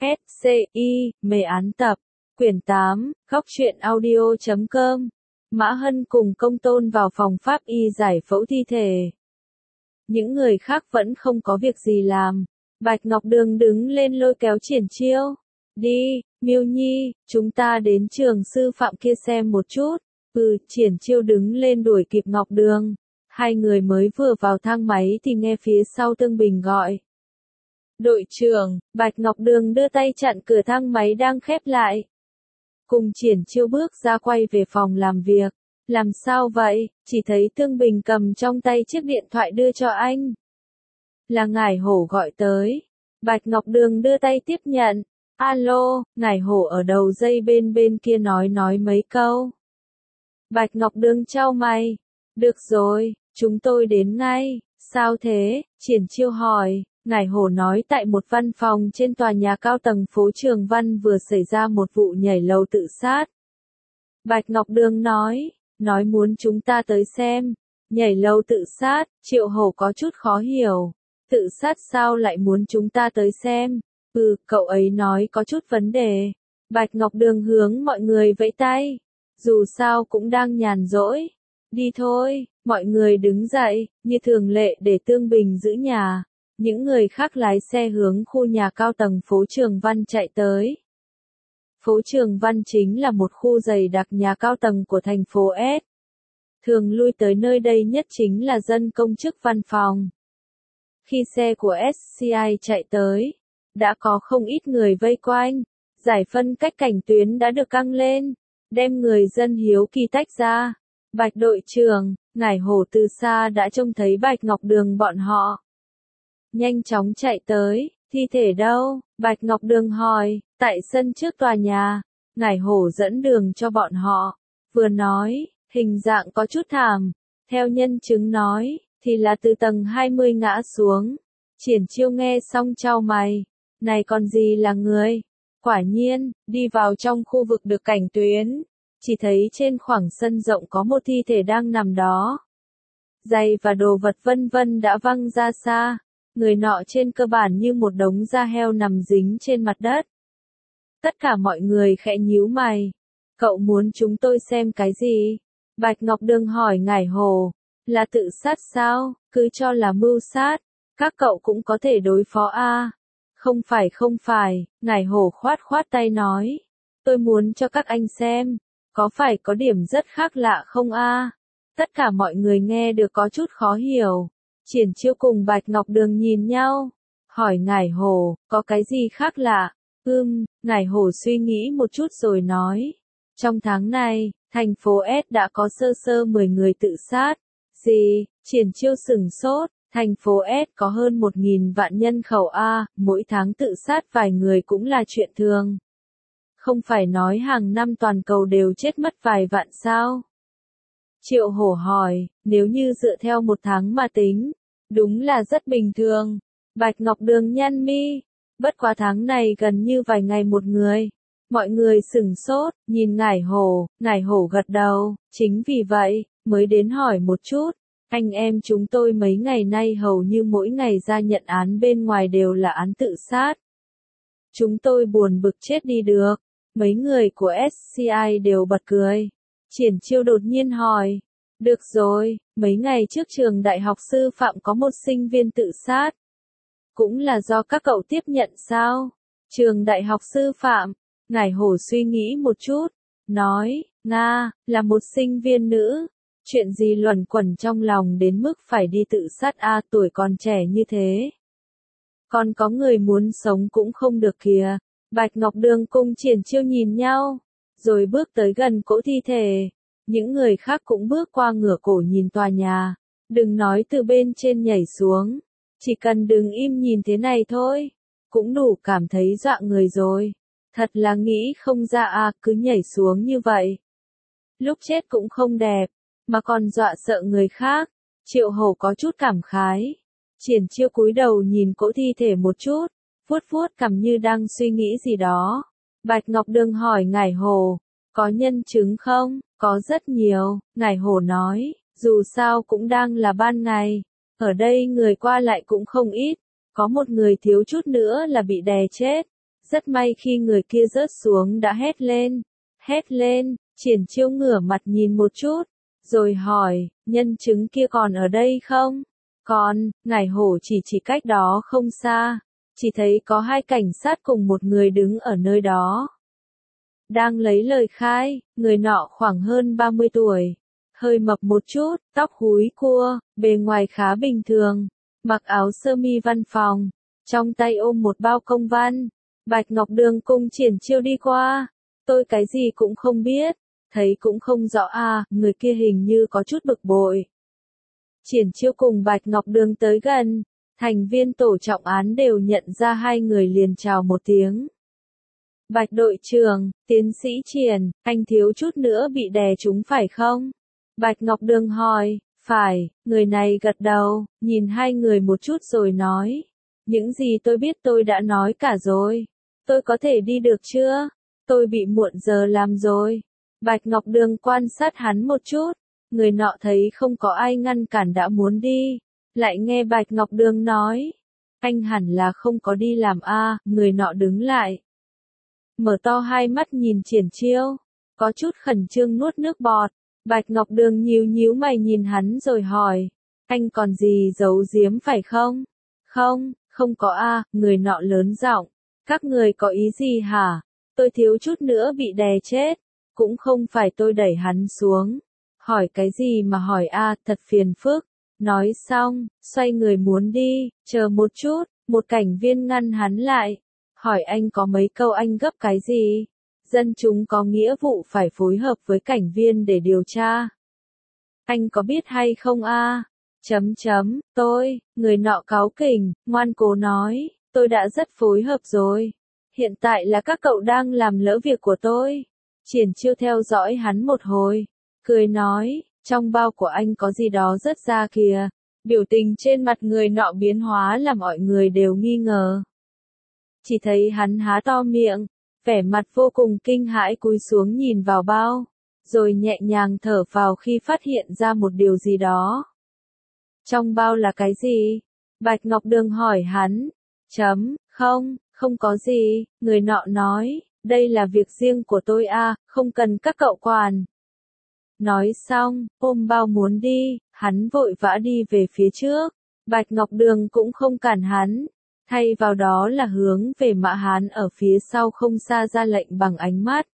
SCI, mê án tập, quyển 8, góc truyện audio.com. Mã Hân cùng Công Tôn vào phòng pháp y giải phẫu thi thể. Những người khác vẫn không có việc gì làm. Bạch Ngọc Đường đứng lên lôi kéo Triển Chiêu. Đi, Miêu Nhi, chúng ta đến trường sư phạm kia xem một chút. Triển Chiêu đứng lên đuổi kịp Ngọc Đường. Hai người mới vừa vào thang máy thì nghe phía sau Tương Bình gọi. Đội trưởng, Bạch Ngọc Đường đưa tay chặn cửa thang máy đang khép lại. Cùng Triển Chiêu bước ra quay về phòng làm việc. Làm sao vậy? Chỉ thấy Tương Bình cầm trong tay chiếc điện thoại đưa cho anh. Là Ngải Hổ gọi tới. Bạch Ngọc Đường đưa tay tiếp nhận. Alo, Ngải Hổ ở đầu dây bên kia nói mấy câu. Bạch Ngọc Đường chau mày. Được rồi, chúng tôi đến ngay. Sao thế? Triển Chiêu hỏi. Ngải Hổ nói tại một văn phòng trên tòa nhà cao tầng phố Trường Văn vừa xảy ra một vụ nhảy lầu tự sát. Bạch Ngọc Đường nói muốn chúng ta tới xem. Nhảy lầu tự sát, Triệu Hổ có chút khó hiểu. Tự sát sao lại muốn chúng ta tới xem? Cậu ấy nói có chút vấn đề. Bạch Ngọc Đường hướng mọi người vẫy tay. Dù sao cũng đang nhàn rỗi. Đi thôi, mọi người đứng dậy, như thường lệ để Tương Bình giữ nhà. Những người khác lái xe hướng khu nhà cao tầng phố Trường Văn chạy tới. Phố Trường Văn chính là một khu dày đặc nhà cao tầng của thành phố S. Thường lui tới nơi đây nhất chính là dân công chức văn phòng. Khi xe của SCI chạy tới, đã có không ít người vây quanh. Giải phân cách cảnh tuyến đã được căng lên, đem người dân hiếu kỳ tách ra. Bạch đội trưởng, Ngải Hổ từ xa đã trông thấy Bạch Ngọc Đường bọn họ. Nhanh chóng chạy tới, thi thể đâu? Bạch Ngọc Đường hỏi, tại sân trước tòa nhà. Ngải Hổ dẫn đường cho bọn họ. Vừa nói, hình dạng có chút thảm. Theo nhân chứng nói, thì là từ tầng 20 ngã xuống. Triển Chiêu nghe xong chau mày. Này còn gì là người? Quả nhiên, đi vào trong khu vực được cảnh tuyến. Chỉ thấy trên khoảng sân rộng có một thi thể đang nằm đó. Giày và đồ vật vân vân đã văng ra xa. Người nọ trên cơ bản như một đống da heo nằm dính trên mặt đất. Tất cả mọi người khẽ nhíu mày. Cậu muốn chúng tôi xem cái gì? Bạch Ngọc Đường hỏi Ngải Hổ. Là tự sát sao? Cứ cho là mưu sát. Các cậu cũng có thể đối phó a. Không phải, Ngải Hổ khoát tay nói. Tôi muốn cho các anh xem. Có phải có điểm rất khác lạ không a? Tất cả mọi người nghe được có chút khó hiểu. Triển Chiêu cùng Bạch Ngọc Đường nhìn nhau. Hỏi Ngải Hổ, có cái gì khác lạ? Ngải Hổ suy nghĩ một chút rồi nói. Trong tháng này, thành phố S đã có sơ 10 người tự sát. Gì? Triển Chiêu sửng sốt. Thành phố S có hơn 1.000 vạn nhân khẩu a, mỗi tháng tự sát vài người cũng là chuyện thường. Không phải nói hàng năm toàn cầu đều chết mất vài vạn sao? Triệu Hổ hỏi, nếu như dựa theo một tháng mà tính, đúng là rất bình thường. Bạch Ngọc Đường nhăn mi, bất quá tháng này gần như vài ngày một người. Mọi người sửng sốt, nhìn Ngải Hổ gật đầu, chính vì vậy, mới đến hỏi một chút. Anh em chúng tôi mấy ngày nay hầu như mỗi ngày ra nhận án bên ngoài đều là án tự sát. Chúng tôi buồn bực chết đi được. Mấy người của SCI đều bật cười. Triển Chiêu đột nhiên hỏi. Được rồi, mấy ngày trước trường đại học sư phạm có một sinh viên tự sát. Cũng là do các cậu tiếp nhận sao? Trường đại học sư phạm. Ngải Hổ suy nghĩ một chút. Nói, Nga, là một sinh viên nữ. Chuyện gì luẩn quẩn trong lòng đến mức phải đi tự sát tuổi còn trẻ như thế. Còn có người muốn sống cũng không được kìa. Bạch Ngọc Đường cùng Triển Chiêu nhìn nhau, rồi bước tới gần cỗ thi thể. Những người khác cũng bước qua ngửa cổ nhìn tòa nhà. Đừng nói từ bên trên nhảy xuống. Chỉ cần đừng im nhìn thế này thôi. Cũng đủ cảm thấy dọa người rồi. Thật là nghĩ không ra cứ nhảy xuống như vậy. Lúc chết cũng không đẹp, mà còn dọa sợ người khác. Triệu Hổ có chút cảm khái. Triển Chiêu cúi đầu nhìn cỗ thi thể một chút. Vuốt cằm như đang suy nghĩ gì đó. Bạch Ngọc Đường hỏi Ngải Hổ, có nhân chứng không? Có rất nhiều, Ngải Hổ nói, dù sao cũng đang là ban ngày. Ở đây người qua lại cũng không ít. Có một người thiếu chút nữa là bị đè chết. Rất may khi người kia rớt xuống đã hét lên, Triển Chiêu ngửa mặt nhìn một chút, rồi hỏi, nhân chứng kia còn ở đây không? Còn, Ngải Hổ chỉ cách đó không xa, chỉ thấy có 2 cảnh sát cùng một người đứng ở nơi đó. Đang lấy lời khai, người nọ khoảng hơn 30 tuổi, hơi mập một chút, tóc húi cua, bề ngoài khá bình thường, mặc áo sơ mi văn phòng, trong tay ôm một bao công văn. Bạch Ngọc Đường cùng Triển Chiêu đi qua, tôi cái gì cũng không biết, thấy cũng không rõ à, người kia hình như có chút bực bội. Triển Chiêu cùng Bạch Ngọc Đường tới gần, thành viên tổ trọng án đều nhận ra 2 người liền chào một tiếng. Bạch đội trưởng, tiến sĩ Triển, anh thiếu chút nữa bị đè trúng phải không? Bạch Ngọc Đường hỏi, phải, người này gật đầu, nhìn 2 người một chút rồi nói. Những gì tôi biết tôi đã nói cả rồi. Tôi có thể đi được chưa? Tôi bị muộn giờ làm rồi. Bạch Ngọc Đường quan sát hắn một chút. Người nọ thấy không có ai ngăn cản đã muốn đi. Lại nghe Bạch Ngọc Đường nói. Anh hẳn là không có đi làm a. Người nọ đứng lại. Mở to 2 mắt nhìn Triển Chiêu. Có chút khẩn trương nuốt nước bọt. Bạch Ngọc Đường nhíu mày nhìn hắn rồi hỏi. Anh còn gì giấu giếm phải không? Không có a. Người nọ lớn giọng. Các người có ý gì hả? Tôi thiếu chút nữa bị đè chết. Cũng không phải tôi đẩy hắn xuống. Hỏi cái gì mà hỏi a, thật phiền phức. Nói xong, xoay người muốn đi, chờ một chút, một cảnh viên ngăn hắn lại. Hỏi anh có mấy câu anh gấp cái gì? Dân chúng có nghĩa vụ phải phối hợp với cảnh viên để điều tra. Anh có biết hay không a? Tôi, người nọ cáu kỉnh, ngoan cố nói, tôi đã rất phối hợp rồi. Hiện tại là các cậu đang làm lỡ việc của tôi. Triển Chiêu theo dõi hắn một hồi, cười nói, trong bao của anh có gì đó rớt ra kìa. Biểu tình trên mặt người nọ biến hóa làm mọi người đều nghi ngờ. Chỉ thấy hắn há to miệng, vẻ mặt vô cùng kinh hãi cúi xuống nhìn vào bao, rồi nhẹ nhàng thở phào khi phát hiện ra một điều gì đó. Trong bao là cái gì? Bạch Ngọc Đường hỏi hắn. Không có gì, người nọ nói, đây là việc riêng của tôi a, không cần các cậu quản. Nói xong, ôm bao muốn đi, hắn vội vã đi về phía trước. Bạch Ngọc Đường cũng không cản hắn, thay vào đó là hướng về Mã Hán ở phía sau không xa ra lệnh bằng ánh mắt.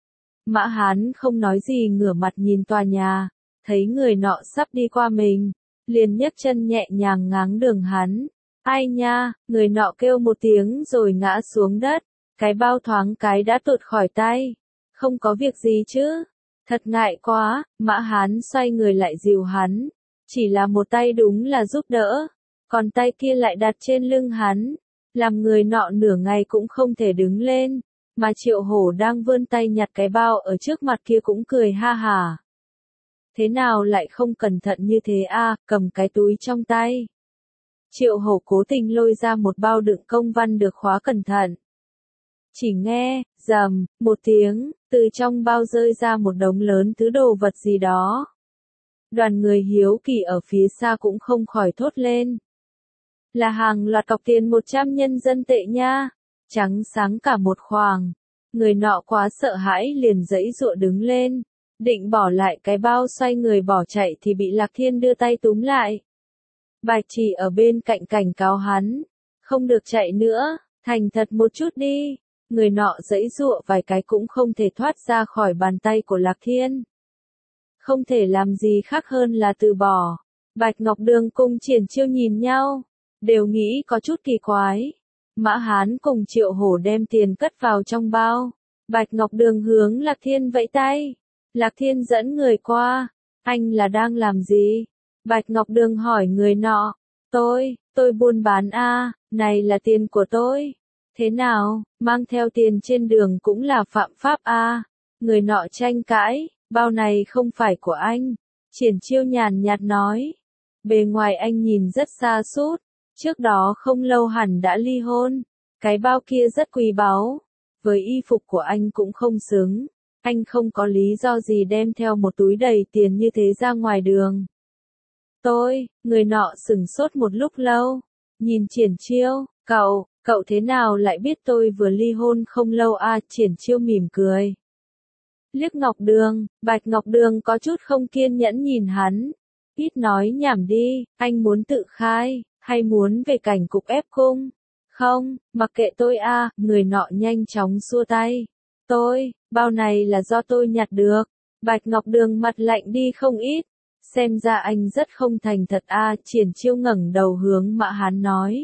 Mã Hán không nói gì ngửa mặt nhìn tòa nhà, thấy người nọ sắp đi qua mình, liền nhấc chân nhẹ nhàng ngáng đường hắn. Ai nha, người nọ kêu một tiếng rồi ngã xuống đất, cái bao thoáng cái đã tuột khỏi tay. Không có việc gì chứ? Thật ngại quá, Mã Hán xoay người lại dìu hắn. Chỉ là một tay đúng là giúp đỡ, còn tay kia lại đặt trên lưng hắn, làm người nọ nửa ngày cũng không thể đứng lên, mà Triệu Hổ đang vươn tay nhặt cái bao ở trước mặt kia cũng cười ha hả. Thế nào lại không cẩn thận như thế a, cầm cái túi trong tay. Triệu Hổ cố tình lôi ra một bao đựng công văn được khóa cẩn thận. Chỉ nghe, rầm, một tiếng, từ trong bao rơi ra một đống lớn thứ đồ vật gì đó. Đoàn người hiếu kỳ ở phía xa cũng không khỏi thốt lên. Là hàng loạt cọc tiền 100 nhân dân tệ nha, trắng sáng cả một khoàng. Người nọ quá sợ hãi liền giãy giụa đứng lên, định bỏ lại cái bao xoay người bỏ chạy thì bị Lạc Thiên đưa tay túm lại. Bạch Chỉ ở bên cạnh cảnh cáo hắn, không được chạy nữa, thành thật một chút đi. Người nọ giãy giụa vài cái cũng không thể thoát ra khỏi bàn tay của Lạc Thiên. Không thể làm gì khác hơn là từ bỏ. Bạch Ngọc Đường cùng Triển Chiêu nhìn nhau, đều nghĩ có chút kỳ quái. Mã Hán cùng Triệu Hổ đem tiền cất vào trong bao. Bạch Ngọc Đường hướng Lạc Thiên vẫy tay. Lạc Thiên dẫn người qua. Anh là đang làm gì? Bạch Ngọc Đường hỏi người nọ. Tôi buôn bán a, này là tiền của tôi. Thế nào, mang theo tiền trên đường cũng là phạm pháp a? Người nọ tranh cãi, bao này không phải của anh. Triển Chiêu nhàn nhạt nói. Bề ngoài anh nhìn rất xa sút, trước đó không lâu hẳn đã ly hôn. Cái bao kia rất quý báu, với y phục của anh cũng không xứng. Anh không có lý do gì đem theo một túi đầy tiền như thế ra ngoài đường. Người nọ sửng sốt một lúc lâu, nhìn Triển Chiêu, Cậu thế nào lại biết tôi vừa ly hôn không lâu à? Triển Chiêu mỉm cười. Liếc Ngọc Đường, Bạch Ngọc Đường có chút không kiên nhẫn nhìn hắn. Ít nói nhảm đi, anh muốn tự khai, hay muốn về cảnh cục ép cung? Không, mặc kệ tôi à, người nọ nhanh chóng xua tay. Bao này là do tôi nhặt được. Bạch Ngọc Đường mặt lạnh đi không ít. Xem ra anh rất không thành thật à, Triển Chiêu ngẩng đầu hướng Mã Hán nói.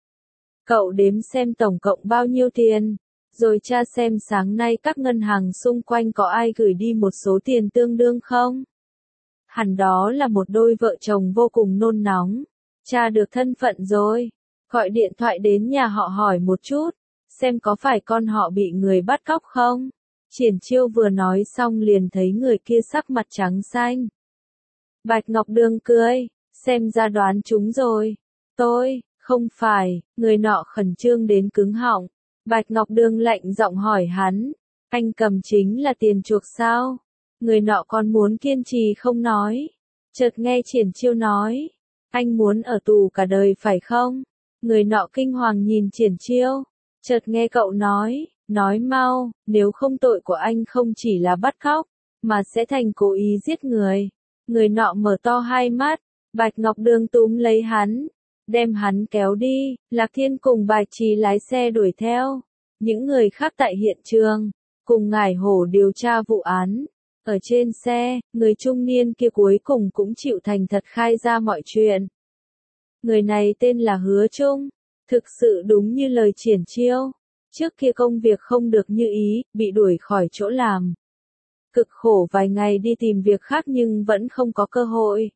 Cậu đếm xem tổng cộng bao nhiêu tiền, rồi tra xem sáng nay các ngân hàng xung quanh có ai gửi đi một số tiền tương đương không? Hẳn đó là một đôi vợ chồng vô cùng nôn nóng. Tra được thân phận rồi, gọi điện thoại đến nhà họ hỏi một chút, xem có phải con họ bị người bắt cóc không? Triển Chiêu vừa nói xong liền thấy người kia sắc mặt trắng xanh. Bạch Ngọc Đường cười, xem ra đoán chúng rồi. Không phải, người nọ khẩn trương đến cứng họng. Bạch Ngọc Đường lạnh giọng hỏi hắn, anh cầm chính là tiền chuộc sao? Người nọ còn muốn kiên trì không nói. Chợt nghe Triển Chiêu nói, anh muốn ở tù cả đời phải không? Người nọ kinh hoàng nhìn Triển Chiêu, chợt nghe cậu nói mau, nếu không tội của anh không chỉ là bắt cóc, mà sẽ thành cố ý giết người. Người nọ mở to hai mắt, Bạch Ngọc Đường túm lấy hắn, đem hắn kéo đi. Lạc Thiên cùng Bạch Trì lái xe đuổi theo. Những người khác tại hiện trường, cùng Ngải Hổ điều tra vụ án. Ở trên xe, người trung niên kia cuối cùng cũng chịu thành thật khai ra mọi chuyện. Người này tên là Hứa Trung, thực sự đúng như lời Triển Chiêu. Trước kia công việc không được như ý, bị đuổi khỏi chỗ làm. Cực khổ vài ngày đi tìm việc khác nhưng vẫn không có cơ hội.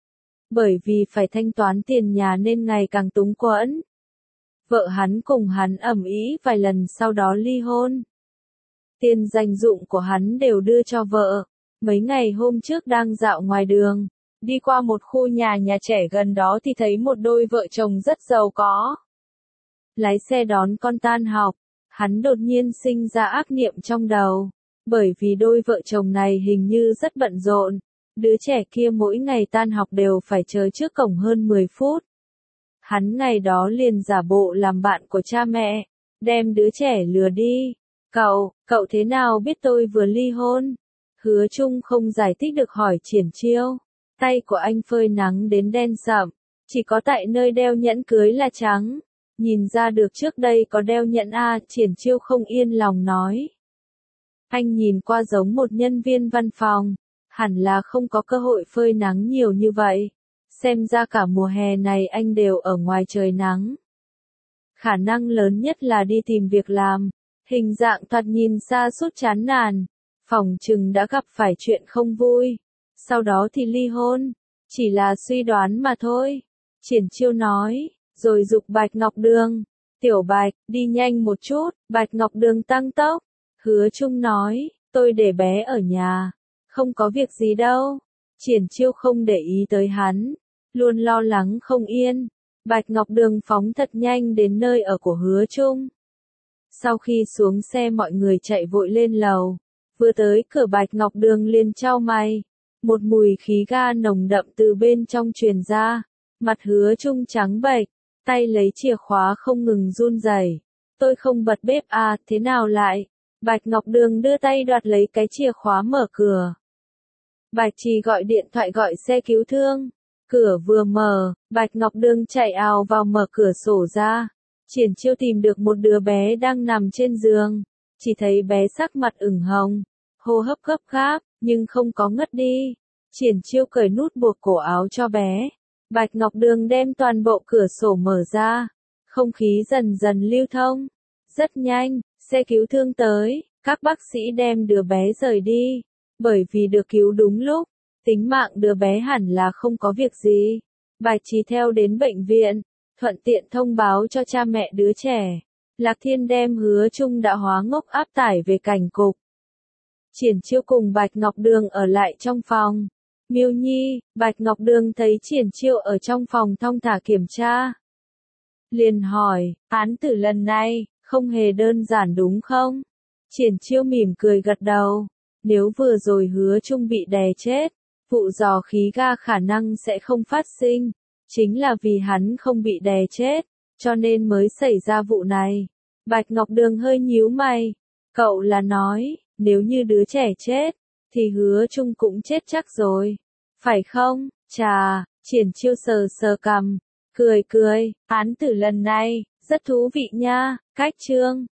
Bởi vì phải thanh toán tiền nhà nên ngày càng túng quẫn. Vợ hắn cùng hắn ầm ĩ vài lần sau đó ly hôn. Tiền dành dụm của hắn đều đưa cho vợ. Mấy ngày hôm trước đang dạo ngoài đường, đi qua một khu nhà trẻ gần đó thì thấy một đôi vợ chồng rất giàu có. Lái xe đón con tan học, hắn đột nhiên sinh ra ác niệm trong đầu. Bởi vì đôi vợ chồng này hình như rất bận rộn. Đứa trẻ kia mỗi ngày tan học đều phải chờ trước cổng hơn 10 phút. Hắn ngày đó liền giả bộ làm bạn của cha mẹ, đem đứa trẻ lừa đi. Cậu thế nào biết tôi vừa ly hôn? Hứa Trung không giải thích được hỏi Triển Chiêu. Tay của anh phơi nắng đến đen sậm, chỉ có tại nơi đeo nhẫn cưới là trắng. Nhìn ra được trước đây có đeo nhẫn à, Triển Chiêu không yên lòng nói. Anh nhìn qua giống một nhân viên văn phòng, hẳn là không có cơ hội phơi nắng nhiều như vậy. Xem ra cả mùa hè này anh đều ở ngoài trời nắng. Khả năng lớn nhất là đi tìm việc làm. Hình dạng thoạt nhìn xa sút chán nản. Phỏng chừng đã gặp phải chuyện không vui. Sau đó thì ly hôn. Chỉ là suy đoán mà thôi. Triển Chiêu nói, rồi giục Bạch Ngọc Đường. Tiểu Bạch, đi nhanh một chút. Bạch Ngọc Đường tăng tốc. Hứa Trung nói, tôi để bé ở nhà. Không có việc gì đâu. Triển Chiêu không để ý tới hắn. Luôn lo lắng không yên. Bạch Ngọc Đường phóng thật nhanh đến nơi ở của Hứa Trung. Sau khi xuống xe mọi người chạy vội lên lầu. Vừa tới cửa Bạch Ngọc Đường liền chau mày. Một mùi khí ga nồng đậm từ bên trong truyền ra. Mặt Hứa Trung trắng bệch, tay lấy chìa khóa không ngừng run rẩy. Tôi không bật bếp à, thế nào lại? Bạch Ngọc Đường đưa tay đoạt lấy cái chìa khóa mở cửa. Bạch Trì gọi điện thoại gọi xe cứu thương. Cửa vừa mở, Bạch Ngọc Đường chạy ào vào mở cửa sổ ra. Triển Chiêu tìm được một đứa bé đang nằm trên giường. Chỉ thấy bé sắc mặt ửng hồng, hô hấp gấp gáp, nhưng không có ngất đi. Triển Chiêu cởi nút buộc cổ áo cho bé. Bạch Ngọc Đường đem toàn bộ cửa sổ mở ra. Không khí dần dần lưu thông. Rất nhanh, xe cứu thương tới, các bác sĩ đem đứa bé rời đi. Bởi vì được cứu đúng lúc, tính mạng đứa bé hẳn là không có việc gì. Bạch Trì theo đến bệnh viện, thuận tiện thông báo cho cha mẹ đứa trẻ. Lạc Thiên đem Hứa Trung đã hóa ngốc áp tải về cảnh cục. Triển Chiêu cùng Bạch Ngọc Đường ở lại trong phòng. Miêu Nhi, Bạch Ngọc Đường thấy Triển Chiêu ở trong phòng thong thả kiểm tra. Liền hỏi, án tử lần này, không hề đơn giản đúng không? Triển Chiêu mỉm cười gật đầu. Nếu vừa rồi Hứa Trung bị đè chết, vụ rò khí ga khả năng sẽ không phát sinh. Chính là vì hắn không bị đè chết, cho nên mới xảy ra vụ này. Bạch Ngọc Đường hơi nhíu mày. Cậu là nói, nếu như đứa trẻ chết, thì Hứa Trung cũng chết chắc rồi. Phải không? Chà, Triển Chiêu sờ sờ cằm, cười cười, án tử lần này, rất thú vị nha, cách chương.